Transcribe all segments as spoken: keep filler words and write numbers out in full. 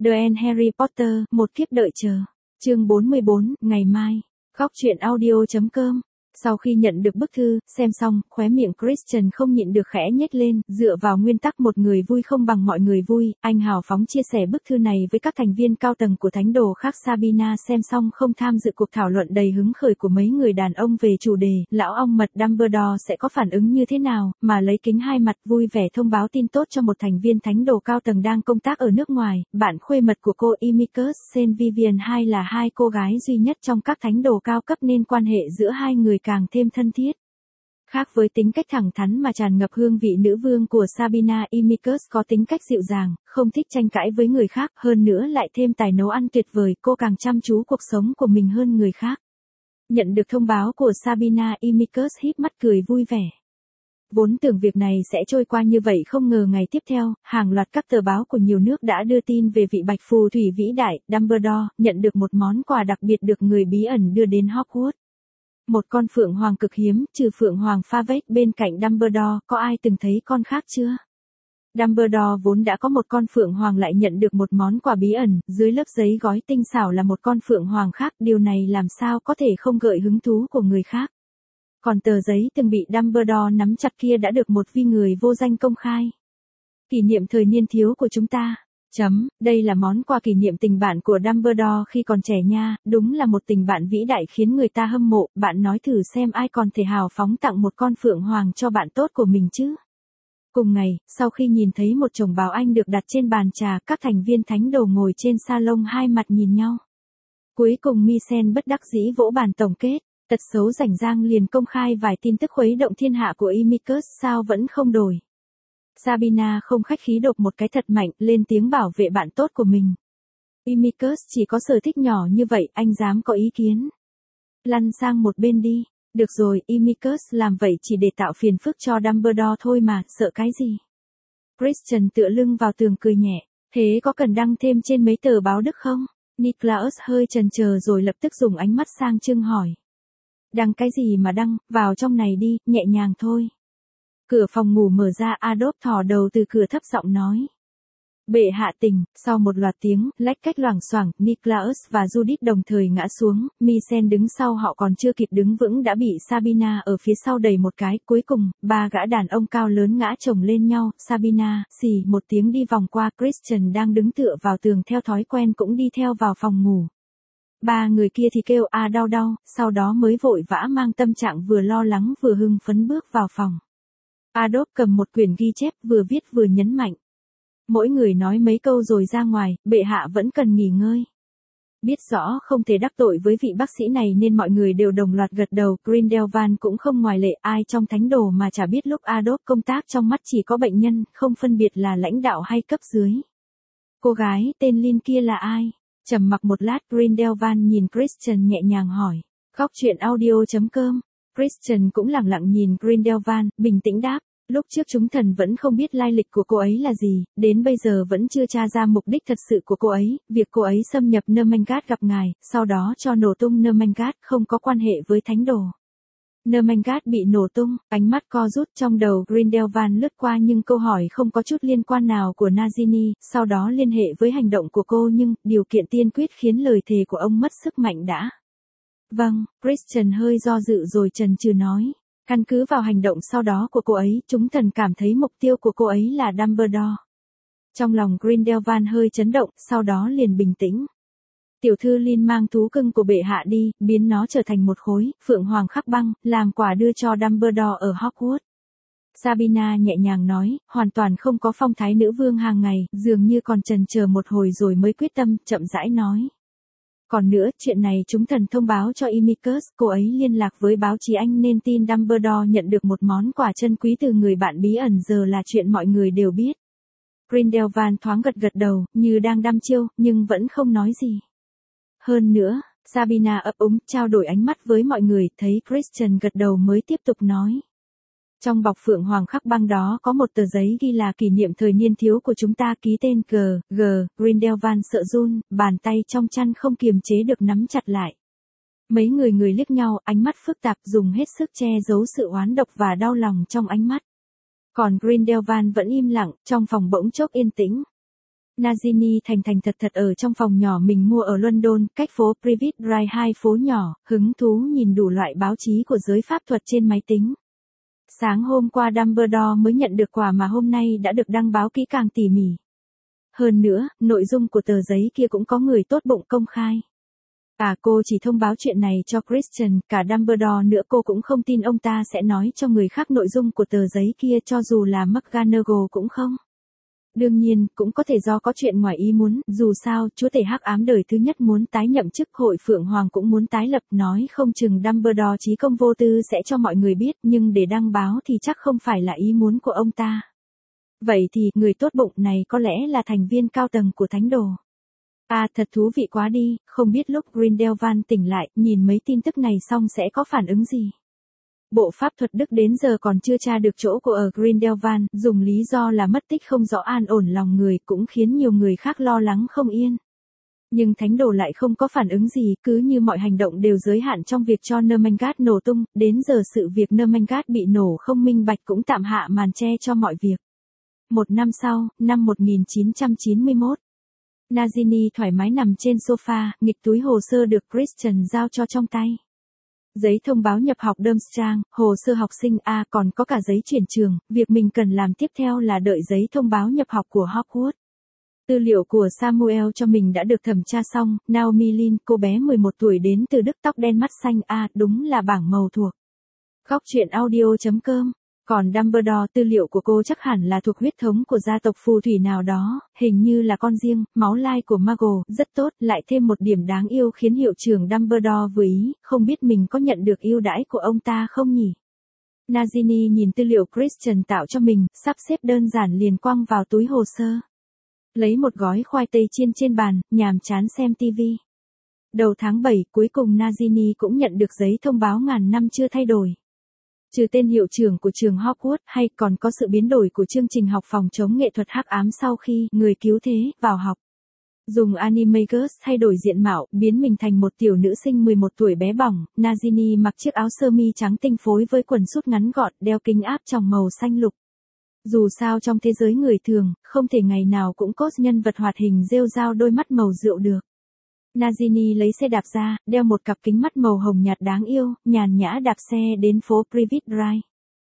The End Harry Potter, một kiếp đợi chờ. Chương bốn mươi bốn, ngày mai. Góc truyện audio chấm com. Sau khi nhận được bức thư, xem xong, khóe miệng Christian không nhịn được khẽ nhếch lên, dựa vào nguyên tắc một người vui không bằng mọi người vui, anh hào phóng chia sẻ bức thư này với các thành viên cao tầng của thánh đồ khác. Sabina xem xong không tham dự cuộc thảo luận đầy hứng khởi của mấy người đàn ông về chủ đề, lão ong mật Dumbledore sẽ có phản ứng như thế nào, mà lấy kính hai mặt vui vẻ thông báo tin tốt cho một thành viên thánh đồ cao tầng đang công tác ở nước ngoài, bạn khuê mật của cô Amicus Saint Vivian hai là hai cô gái duy nhất trong các thánh đồ cao cấp nên quan hệ giữa hai người càng thêm thân thiết. Khác với tính cách thẳng thắn mà tràn ngập hương vị nữ vương của Sabina, Amicus có tính cách dịu dàng, không thích tranh cãi với người khác, hơn nữa lại thêm tài nấu ăn tuyệt vời, cô càng chăm chú cuộc sống của mình hơn người khác. Nhận được thông báo của Sabina, Amicus híp mắt cười vui vẻ. Vốn tưởng việc này sẽ trôi qua như vậy, không ngờ ngày tiếp theo, hàng loạt các tờ báo của nhiều nước đã đưa tin về vị bạch phù thủy vĩ đại, Dumbledore, nhận được một món quà đặc biệt được người bí ẩn đưa đến Hogwarts. Một con phượng hoàng cực hiếm, trừ phượng hoàng Favage bên cạnh Dumbledore, có ai từng thấy con khác chưa? Dumbledore vốn đã có một con phượng hoàng lại nhận được một món quà bí ẩn, dưới lớp giấy gói tinh xảo là một con phượng hoàng khác, điều này làm sao có thể không gợi hứng thú của người khác. Còn tờ giấy từng bị Dumbledore nắm chặt kia đã được một vi người vô danh công khai. Kỷ niệm thời niên thiếu của chúng ta. Chấm, đây là món quà kỷ niệm tình bạn của Dumbledore khi còn trẻ nha, đúng là một tình bạn vĩ đại khiến người ta hâm mộ, bạn nói thử xem ai còn thể hào phóng tặng một con phượng hoàng cho bạn tốt của mình chứ. Cùng ngày, sau khi nhìn thấy một chồng báo anh được đặt trên bàn trà, các thành viên thánh đồ ngồi trên salon hai mặt nhìn nhau. Cuối cùng Misen bất đắc dĩ vỗ bàn tổng kết, tật xấu rảnh rang liền công khai vài tin tức khuấy động thiên hạ của Amicus, sao vẫn không đổi. Sabina không khách khí đột một cái thật mạnh, lên tiếng bảo vệ bạn tốt của mình. Amicus chỉ có sở thích nhỏ như vậy, anh dám có ý kiến. Lăn sang một bên đi. Được rồi, Amicus làm vậy chỉ để tạo phiền phức cho Dumbledore thôi mà, sợ cái gì. Christian tựa lưng vào tường cười nhẹ. Thế có cần đăng thêm trên mấy tờ báo Đức không? Nicholas hơi chần chờ rồi lập tức dùng ánh mắt sang trưng hỏi. Đăng cái gì mà đăng, vào trong này đi, nhẹ nhàng thôi. Cửa phòng ngủ mở ra, Adolf thò đầu từ cửa thấp giọng nói. Bệ hạ tỉnh. Sau một loạt tiếng, lách cách loảng xoảng, Nicholas và Judith đồng thời ngã xuống, Misen đứng sau họ còn chưa kịp đứng vững đã bị Sabina ở phía sau đẩy một cái, cuối cùng, ba gã đàn ông cao lớn ngã chồng lên nhau, Sabina, xì một tiếng đi vòng qua, Christian đang đứng tựa vào tường theo thói quen cũng đi theo vào phòng ngủ. Ba người kia thì kêu a đau đau, sau đó mới vội vã mang tâm trạng vừa lo lắng vừa hưng phấn bước vào phòng. Adolf cầm một quyển ghi chép vừa viết vừa nhấn mạnh. Mỗi người nói mấy câu rồi ra ngoài, bệ hạ vẫn cần nghỉ ngơi. Biết rõ không thể đắc tội với vị bác sĩ này nên mọi người đều đồng loạt gật đầu, Grindelwald cũng không ngoại lệ, ai trong thánh đồ mà chả biết lúc Adolf công tác trong mắt chỉ có bệnh nhân, không phân biệt là lãnh đạo hay cấp dưới. Cô gái tên Lin kia là ai? Trầm mặc một lát, Grindelwald nhìn Christian nhẹ nhàng hỏi. Góc truyện audio chấm com. Christian cũng lặng lặng nhìn Grindelwald, bình tĩnh đáp. Lúc trước chúng thần vẫn không biết lai lịch của cô ấy là gì, đến bây giờ vẫn chưa tra ra mục đích thật sự của cô ấy, việc cô ấy xâm nhập Nermangad gặp ngài, sau đó cho nổ tung Nermangad không có quan hệ với thánh đồ. Nermangad bị nổ tung, ánh mắt co rút trong đầu Grindelwald lướt qua nhưng câu hỏi không có chút liên quan nào của Nagini, sau đó liên hệ với hành động của cô nhưng, điều kiện tiên quyết khiến lời thề của ông mất sức mạnh đã. Vâng, Christian hơi do dự rồi chần chừ nói. Căn cứ vào hành động sau đó của cô ấy, chúng thần cảm thấy mục tiêu của cô ấy là Dumbledore. Trong lòng Grindelwald hơi chấn động, sau đó liền bình tĩnh. Tiểu thư Lin mang thú cưng của bệ hạ đi, biến nó trở thành một khối, phượng hoàng khắc băng, làm quà đưa cho Dumbledore ở Hogwarts. Sabina nhẹ nhàng nói, hoàn toàn không có phong thái nữ vương hàng ngày, dường như còn chần chờ một hồi rồi mới quyết tâm, chậm rãi nói. Còn nữa, chuyện này chúng thần thông báo cho Amicus, cô ấy liên lạc với báo chí Anh nên tin Dumbledore nhận được một món quà chân quý từ người bạn bí ẩn giờ là chuyện mọi người đều biết. Grindelwald thoáng gật gật đầu, như đang đăm chiêu, nhưng vẫn không nói gì. Hơn nữa, Sabina ấp úng, trao đổi ánh mắt với mọi người, thấy Christian gật đầu mới tiếp tục nói. Trong bọc phượng hoàng khắc băng đó có một tờ giấy ghi là kỷ niệm thời niên thiếu của chúng ta, ký tên G, G, Grindelwald sợ run, bàn tay trong chăn không kiềm chế được nắm chặt lại. Mấy người người liếc nhau, ánh mắt phức tạp, dùng hết sức che giấu sự oán độc và đau lòng trong ánh mắt. Còn Grindelwald vẫn im lặng, trong phòng bỗng chốc yên tĩnh. Nagini thành thành thật thật ở trong phòng nhỏ mình mua ở London, cách phố Privet Drive hai phố nhỏ, hứng thú nhìn đủ loại báo chí của giới pháp thuật trên máy tính. Sáng hôm qua Dumbledore mới nhận được quà mà hôm nay đã được đăng báo kỹ càng tỉ mỉ. Hơn nữa, nội dung của tờ giấy kia cũng có người tốt bụng công khai. À cô chỉ thông báo chuyện này cho Christian, cả Dumbledore nữa cô cũng không tin ông ta sẽ nói cho người khác nội dung của tờ giấy kia cho dù là McGonagall cũng không. Đương nhiên, cũng có thể do có chuyện ngoài ý muốn, dù sao, chúa tể hắc ám đời thứ nhất muốn tái nhậm chức, hội Phượng Hoàng cũng muốn tái lập, nói không chừng Dumbledore chí công vô tư sẽ cho mọi người biết, nhưng để đăng báo thì chắc không phải là ý muốn của ông ta. Vậy thì, người tốt bụng này có lẽ là thành viên cao tầng của thánh đồ. À thật thú vị quá đi, không biết lúc Grindelwald tỉnh lại, nhìn mấy tin tức này xong sẽ có phản ứng gì. Bộ pháp thuật Đức đến giờ còn chưa tra được chỗ của ở Grindelwald, dùng lý do là mất tích không rõ an ổn lòng người cũng khiến nhiều người khác lo lắng không yên. Nhưng thánh đồ lại không có phản ứng gì, cứ như mọi hành động đều giới hạn trong việc cho Nermangat nổ tung, đến giờ sự việc Nermangat bị nổ không minh bạch cũng tạm hạ màn che cho mọi việc. Một năm sau, năm một nghìn chín trăm chín mươi mốt, Nagini thoải mái nằm trên sofa, nghịch túi hồ sơ được Christian giao cho trong tay. Giấy thông báo nhập học Durmstrang, hồ sơ học sinh A còn có cả giấy chuyển trường, việc mình cần làm tiếp theo là đợi giấy thông báo nhập học của Hogwarts. Tư liệu của Samuel cho mình đã được thẩm tra xong, Naomi Lin, cô bé mười một tuổi đến từ Đức tóc đen mắt xanh A, đúng là bảng màu thuộc. Góc truyện audio chấm com. Còn Dumbledore, tư liệu của cô chắc hẳn là thuộc huyết thống của gia tộc phù thủy nào đó, hình như là con riêng, máu lai của Muggle, rất tốt, lại thêm một điểm đáng yêu khiến hiệu trưởng Dumbledore vừa ý, không biết mình có nhận được ưu đãi của ông ta không nhỉ? Nagini nhìn tư liệu Christian tạo cho mình, sắp xếp đơn giản liền quăng vào túi hồ sơ. Lấy một gói khoai tây chiên trên bàn, nhàm chán xem tivi. Đầu tháng bảy, cuối cùng Nagini cũng nhận được giấy thông báo ngàn năm chưa thay đổi. Trừ tên hiệu trưởng của trường Hogwarts, hay còn có sự biến đổi của chương trình học phòng chống nghệ thuật hắc ám sau khi người cứu thế vào học. Dùng Animagus thay đổi diện mạo, biến mình thành một tiểu nữ sinh mười một tuổi bé bỏng, Nagini mặc chiếc áo sơ mi trắng tinh phối với quần sút ngắn gọn, đeo kính áp tròng màu xanh lục. Dù sao trong thế giới người thường, không thể ngày nào cũng cos nhân vật hoạt hình rêu rao đôi mắt màu rượu được. Nagini lấy xe đạp ra, đeo một cặp kính mắt màu hồng nhạt đáng yêu, nhàn nhã đạp xe đến phố Privet Drive.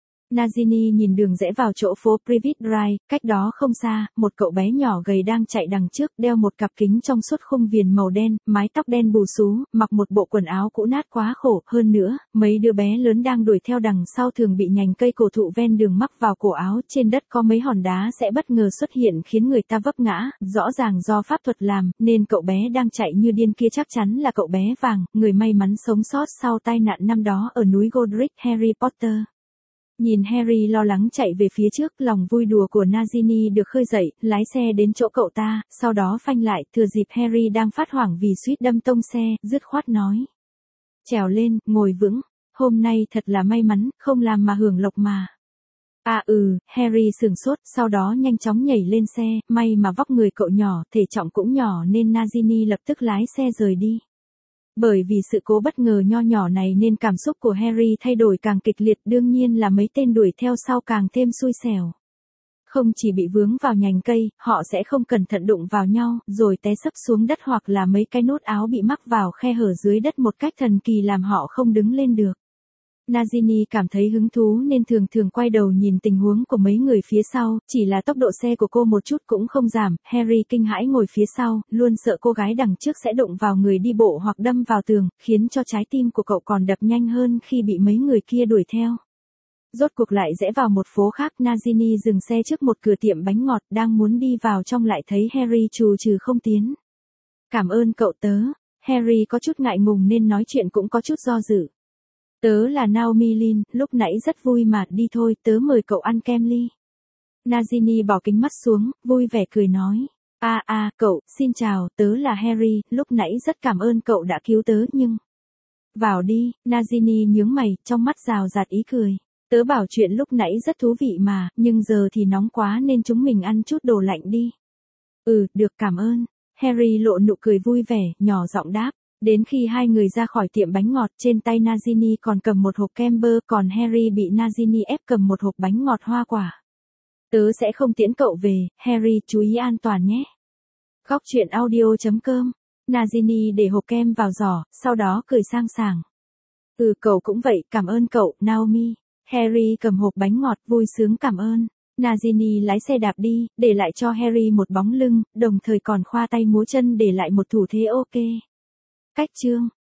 Nagini nhìn đường rẽ vào chỗ phố Privet Drive, cách đó không xa, một cậu bé nhỏ gầy đang chạy đằng trước, đeo một cặp kính trong suốt khung viền màu đen, mái tóc đen bù xú, mặc một bộ quần áo cũ nát quá khổ, hơn nữa, mấy đứa bé lớn đang đuổi theo đằng sau thường bị nhành cây cổ thụ ven đường mắc vào cổ áo, trên đất có mấy hòn đá sẽ bất ngờ xuất hiện khiến người ta vấp ngã, rõ ràng do pháp thuật làm, nên cậu bé đang chạy như điên kia chắc chắn là cậu bé vàng, người may mắn sống sót sau tai nạn năm đó ở núi Godric, Harry Potter. Nhìn Harry lo lắng chạy về phía trước, lòng vui đùa của Nagini được khơi dậy, lái xe đến chỗ cậu ta, sau đó phanh lại, thừa dịp Harry đang phát hoảng vì suýt đâm tông xe, dứt khoát nói. Trèo lên, ngồi vững, hôm nay thật là may mắn, không làm mà hưởng lộc mà. À ừ, Harry sửng sốt, sau đó nhanh chóng nhảy lên xe, may mà vóc người cậu nhỏ, thể trọng cũng nhỏ nên Nagini lập tức lái xe rời đi. Bởi vì sự cố bất ngờ nho nhỏ này nên cảm xúc của Harry thay đổi càng kịch liệt, đương nhiên là mấy tên đuổi theo sau càng thêm xui xẻo. Không chỉ bị vướng vào nhành cây, họ sẽ không cẩn thận đụng vào nhau, rồi té sấp xuống đất hoặc là mấy cái nút áo bị mắc vào khe hở dưới đất một cách thần kỳ làm họ không đứng lên được. Nagini cảm thấy hứng thú nên thường thường quay đầu nhìn tình huống của mấy người phía sau, chỉ là tốc độ xe của cô một chút cũng không giảm, Harry kinh hãi ngồi phía sau, luôn sợ cô gái đằng trước sẽ đụng vào người đi bộ hoặc đâm vào tường, khiến cho trái tim của cậu còn đập nhanh hơn khi bị mấy người kia đuổi theo. Rốt cuộc lại rẽ vào một phố khác, Nagini dừng xe trước một cửa tiệm bánh ngọt, đang muốn đi vào trong lại thấy Harry trù trừ không tiến. Cảm ơn cậu tớ, Harry có chút ngại ngùng nên nói chuyện cũng có chút do dự. Tớ là Naomi Lin, lúc nãy rất vui mà, đi thôi, tớ mời cậu ăn kem ly. Nagini bỏ kính mắt xuống, vui vẻ cười nói. À à, cậu, xin chào, tớ là Harry, lúc nãy rất cảm ơn cậu đã cứu tớ nhưng... Vào đi, Nagini nhướng mày, trong mắt rào rạt ý cười. Tớ bảo chuyện lúc nãy rất thú vị mà, nhưng giờ thì nóng quá nên chúng mình ăn chút đồ lạnh đi. Ừ, được cảm ơn. Harry lộ nụ cười vui vẻ, nhỏ giọng đáp. Đến khi hai người ra khỏi tiệm bánh ngọt, trên tay Nagini còn cầm một hộp kem bơ, còn Harry bị Nagini ép cầm một hộp bánh ngọt hoa quả. Tớ sẽ không tiễn cậu về, Harry chú ý an toàn nhé. Góc truyện audio chấm com. Nagini để hộp kem vào giỏ, sau đó cười sang sảng. Ừ cậu cũng vậy, cảm ơn cậu, Naomi. Harry cầm hộp bánh ngọt, vui sướng cảm ơn. Nagini lái xe đạp đi, để lại cho Harry một bóng lưng, đồng thời còn khoa tay múa chân để lại một thủ thế ok. Cách chương